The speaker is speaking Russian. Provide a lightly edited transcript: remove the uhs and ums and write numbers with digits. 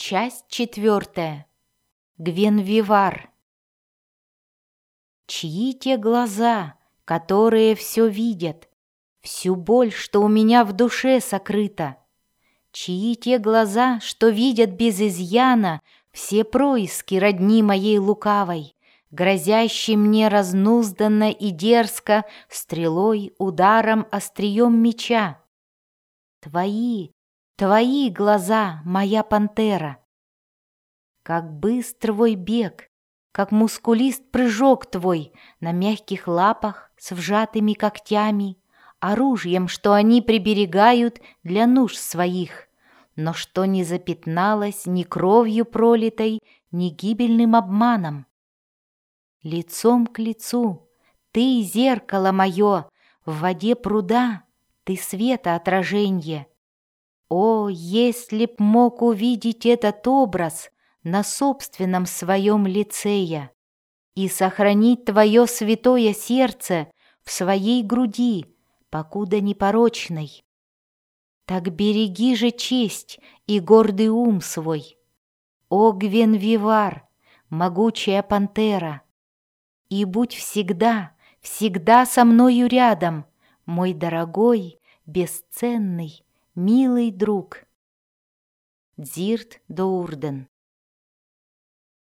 Часть 4. Гвенвивар. Чьи те глаза, которые все видят, всю боль, что у меня в душе сокрыта? Чьи те глаза, что видят без изъяна все происки родни моей лукавой, грозящей мне разнузданно и дерзко стрелой, ударом, острием меча? Твои глаза, моя пантера. Как быстр твой бег, как мускулист прыжок твой на мягких лапах с вжатыми когтями, оружием, что они приберегают для нужд своих, но что не запятналось ни кровью пролитой, ни гибельным обманом. Лицом к лицу ты зеркало мое, в воде пруда ты света отраженье. О, если б мог увидеть этот образ на собственном своем лице я и сохранить твое святое сердце в своей груди, покуда непорочной. Так береги же честь и гордый ум свой, о Гвенвивар, могучая пантера, и будь всегда, всегда со мною рядом, мой дорогой, бесценный, милый друг. Дзирт Доурден.